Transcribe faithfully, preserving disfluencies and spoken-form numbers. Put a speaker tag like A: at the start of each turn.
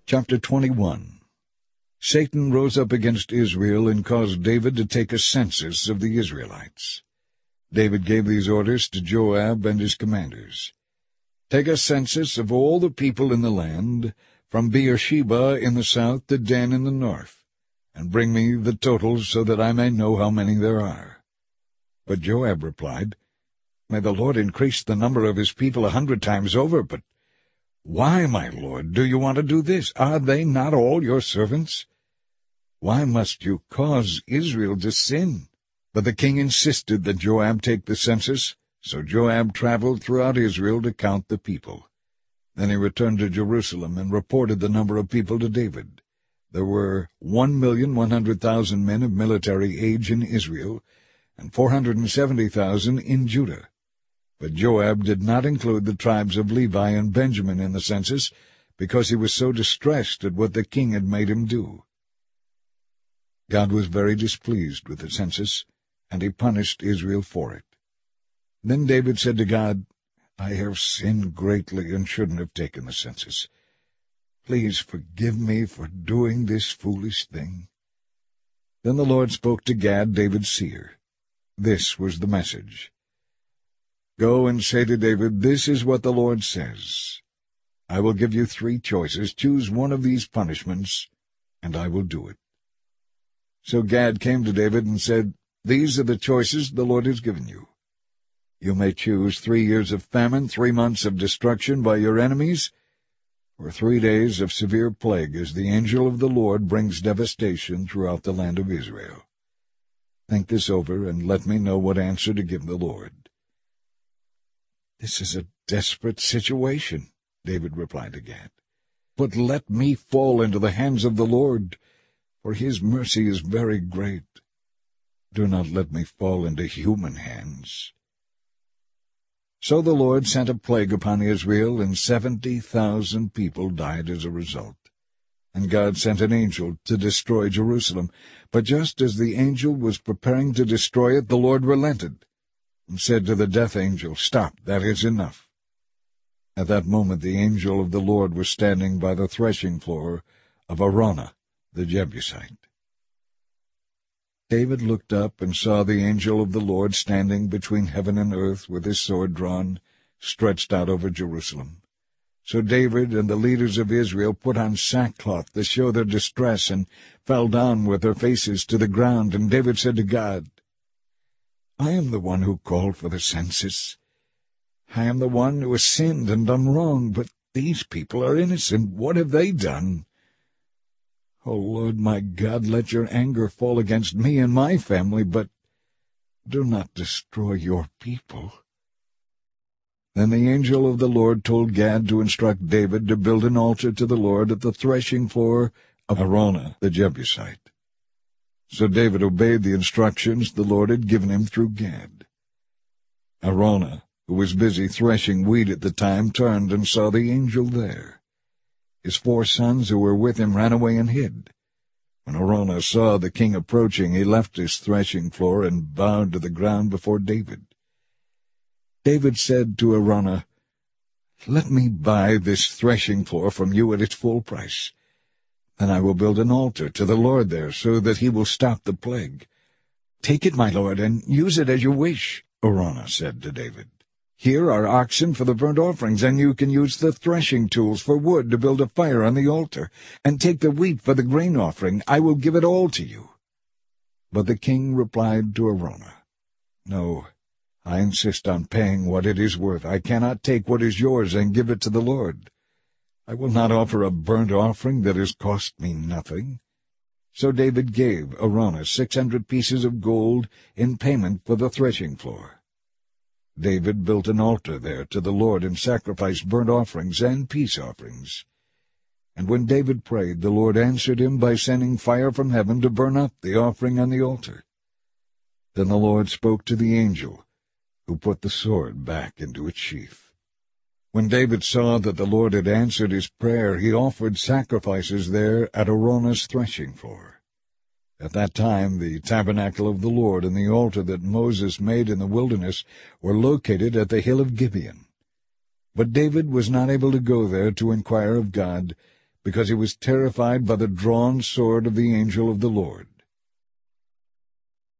A: Chapter twenty-one. Satan rose up against Israel and caused David to take a census of the Israelites. David gave these orders to Joab and his commanders. Take a census of all the people in the land, from Beersheba in the south to Dan in the north, and bring me the totals so that I may know how many there are. But Joab replied, May the Lord increase the number of his people a hundred times over, but why, my lord, do you want to do this? Are they not all your servants? Why must you cause Israel to sin? But the king insisted that Joab take the census, so Joab traveled throughout Israel to count the people. Then he returned to Jerusalem and reported the number of people to David. There were one million one hundred thousand men of military age in Israel, and four hundred and seventy thousand in Judah. But Joab did not include the tribes of Levi and Benjamin in the census, because he was so distressed at what the king had made him do. God was very displeased with the census, and he punished Israel for it. Then David said to God, I have sinned greatly and shouldn't have taken the census. Please forgive me for doing this foolish thing. Then the Lord spoke to Gad, David's seer. This was the message. Go and say to David, This is what the Lord says. I will give you three choices. Choose one of these punishments, and I will do it. So Gad came to David and said, These are the choices the Lord has given you. You may choose three years of famine, three months of destruction by your enemies, or three days of severe plague as the angel of the Lord brings devastation throughout the land of Israel. Think this over and let me know what answer to give the Lord. This is a desperate situation, David replied to Gad. But let me fall into the hands of the Lord, for his mercy is very great. Do not let me fall into human hands. So the Lord sent a plague upon Israel, and seventy thousand people died as a result. And God sent an angel to destroy Jerusalem. But just as the angel was preparing to destroy it, the Lord relented and said to the death angel, Stop, that is enough. At that moment the angel of the Lord was standing by the threshing floor of Araunah the Jebusite. David looked up and saw the angel of the Lord standing between heaven and earth with his sword drawn, stretched out over Jerusalem. So David and the leaders of Israel put on sackcloth to show their distress and fell down with their faces to the ground. And David said to God, I am the one who called for the census. I am the one who has sinned and done wrong, but these people are innocent. What have they done? O Lord my God, let your anger fall against me and my family, but do not destroy your people. Then the angel of the Lord told Gad to instruct David to build an altar to the Lord at the threshing floor of Araunah the Jebusite. So David obeyed the instructions the Lord had given him through Gad. Araunah, who was busy threshing wheat at the time, turned and saw the angel there. His four sons who were with him ran away and hid. When Araunah saw the king approaching, he left his threshing floor and bowed to the ground before David. David said to Araunah, Let me buy this threshing floor from you at its full price. Then I will build an altar to the Lord there, so that he will stop the plague. Take it, my lord, and use it as you wish, Araunah said to David. Here are oxen for the burnt offerings, and you can use the threshing tools for wood to build a fire on the altar, and take the wheat for the grain offering. I will give it all to you. But the king replied to Araunah, No, I insist on paying what it is worth. I cannot take what is yours and give it to the Lord. I will not offer a burnt offering that has cost me nothing. So David gave Araunah six hundred pieces of gold in payment for the threshing floor. David built an altar there to the Lord and sacrificed burnt offerings and peace offerings. And when David prayed, the Lord answered him by sending fire from heaven to burn up the offering on the altar. Then the Lord spoke to the angel, who put the sword back into its sheath. When David saw that the Lord had answered his prayer, he offered sacrifices there at Araunah's threshing floor. At that time the tabernacle of the Lord and the altar that Moses made in the wilderness were located at the hill of Gibeon. But David was not able to go there to inquire of God, because he was terrified by the drawn sword of the angel of the Lord.